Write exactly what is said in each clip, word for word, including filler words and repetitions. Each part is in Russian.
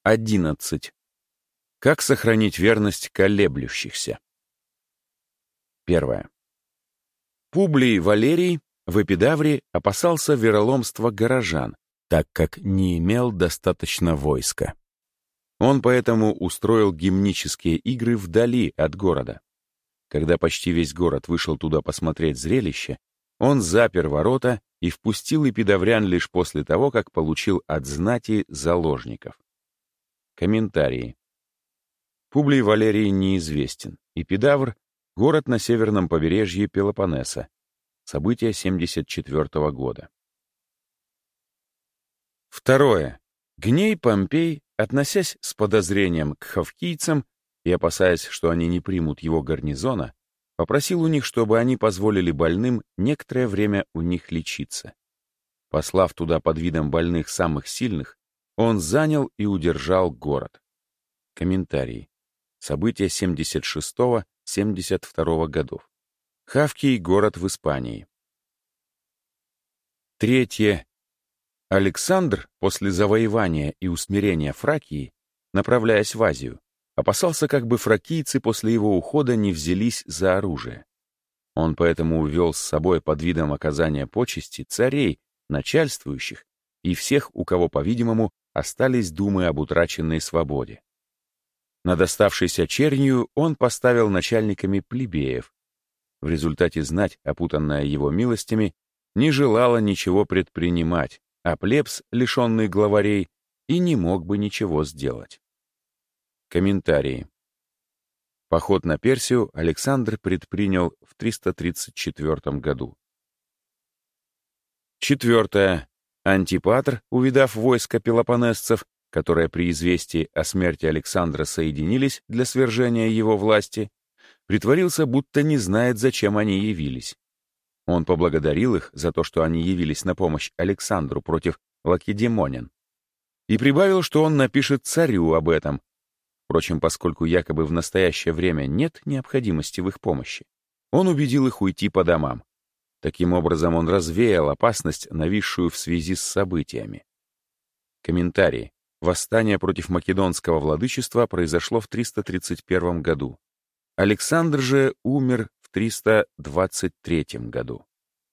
одиннадцать. Как сохранить верность колеблющихся? Первое. Публий Валерий в Эпидавре опасался вероломства горожан, так как не имел достаточно войска. Он поэтому устроил гимнические игры вдали от города. Когда почти весь город вышел туда посмотреть зрелище, он запер ворота и впустил эпидаврян лишь после того, как получил от знати заложников. Комментарии. Публий Валерий неизвестен. Эпидавр — город на северном побережье Пелопоннеса. События семьдесят четвёртого года. Второе. Гней Помпей, относясь с подозрением к хавкийцам и опасаясь, что они не примут его гарнизона, попросил у них, чтобы они позволили больным некоторое время у них лечиться. Послав туда под видом больных самых сильных, он занял и удержал город. Комментарии. События семьдесят шестого — семьдесят второго годов. Хавкий — город в Испании. Третье. Александр после завоевания и усмирения Фракии, направляясь в Азию, опасался, как бы фракийцы после его ухода не взялись за оружие. Он поэтому увел с собой под видом оказания почести царей, начальствующих, и всех, у кого, по-видимому, остались думы об утраченной свободе. Над оставшейся чернью он поставил начальниками плебеев. В результате знать, опутанная его милостями, не желала ничего предпринимать, а плебс, лишенный главарей, и не мог бы ничего сделать. Комментарии. Поход на Персию Александр предпринял в триста тридцать четвёртом году. Четвертое. Антипатр, увидав войско пелопоннесцев, которые при известии о смерти Александра соединились для свержения его власти, притворился, будто не знает, зачем они явились. Он поблагодарил их за то, что они явились на помощь Александру против лакедемонян, и прибавил, что он напишет царю об этом. Впрочем, поскольку якобы в настоящее время нет необходимости в их помощи, он убедил их уйти по домам. Таким образом, он развеял опасность, нависшую в связи с событиями. Комментарии. Восстание против македонского владычества произошло в триста тридцать первом году. Александр же умер в триста двадцать третьем году.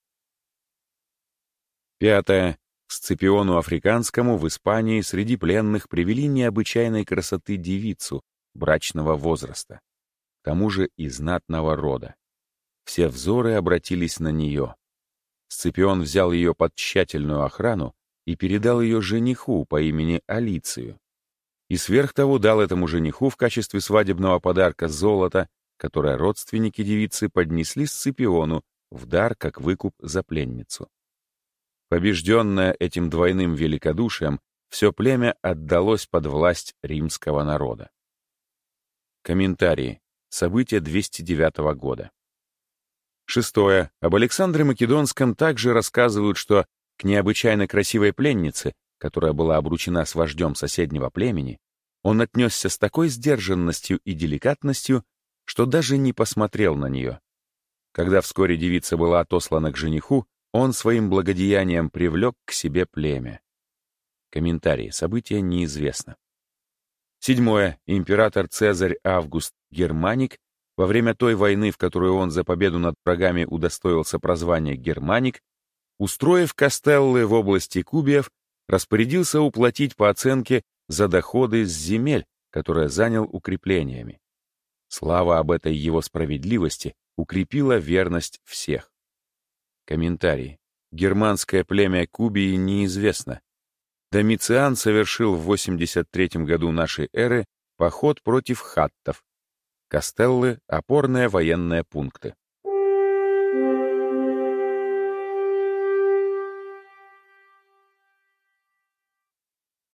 Пятое. Сципиону Африканскому в Испании среди пленных привели необычайной красоты девицу брачного возраста, к тому же из знатного рода. Все взоры обратились на нее. Сципион взял ее под тщательную охрану и передал ее жениху по имени Алицию. И сверх того дал этому жениху в качестве свадебного подарка золото, которое родственники девицы поднесли Сципиону в дар как выкуп за пленницу. Побежденное этим двойным великодушием, все племя отдалось под власть римского народа. Комментарии. События двести девятого года. Шестое. Об Александре Македонском также рассказывают, что к необычайно красивой пленнице, которая была обручена с вождем соседнего племени, он отнесся с такой сдержанностью и деликатностью, что даже не посмотрел на нее. Когда вскоре девица была отослана к жениху, он своим благодеянием привлек к себе племя. Комментарии. События неизвестно. Седьмое. Император Цезарь Август Германик во время той войны, в которую он за победу над врагами удостоился прозвания Германик, устроив кастеллы в области Кубиев, распорядился уплатить по оценке за доходы с земель, которые занял укреплениями. Слава об этой его справедливости укрепила верность всех. Комментарий. Германское племя Кубии неизвестно. Домициан совершил в восемьдесят третьем году нашей эры поход против хаттов. Кастеллы — опорные военные пункты.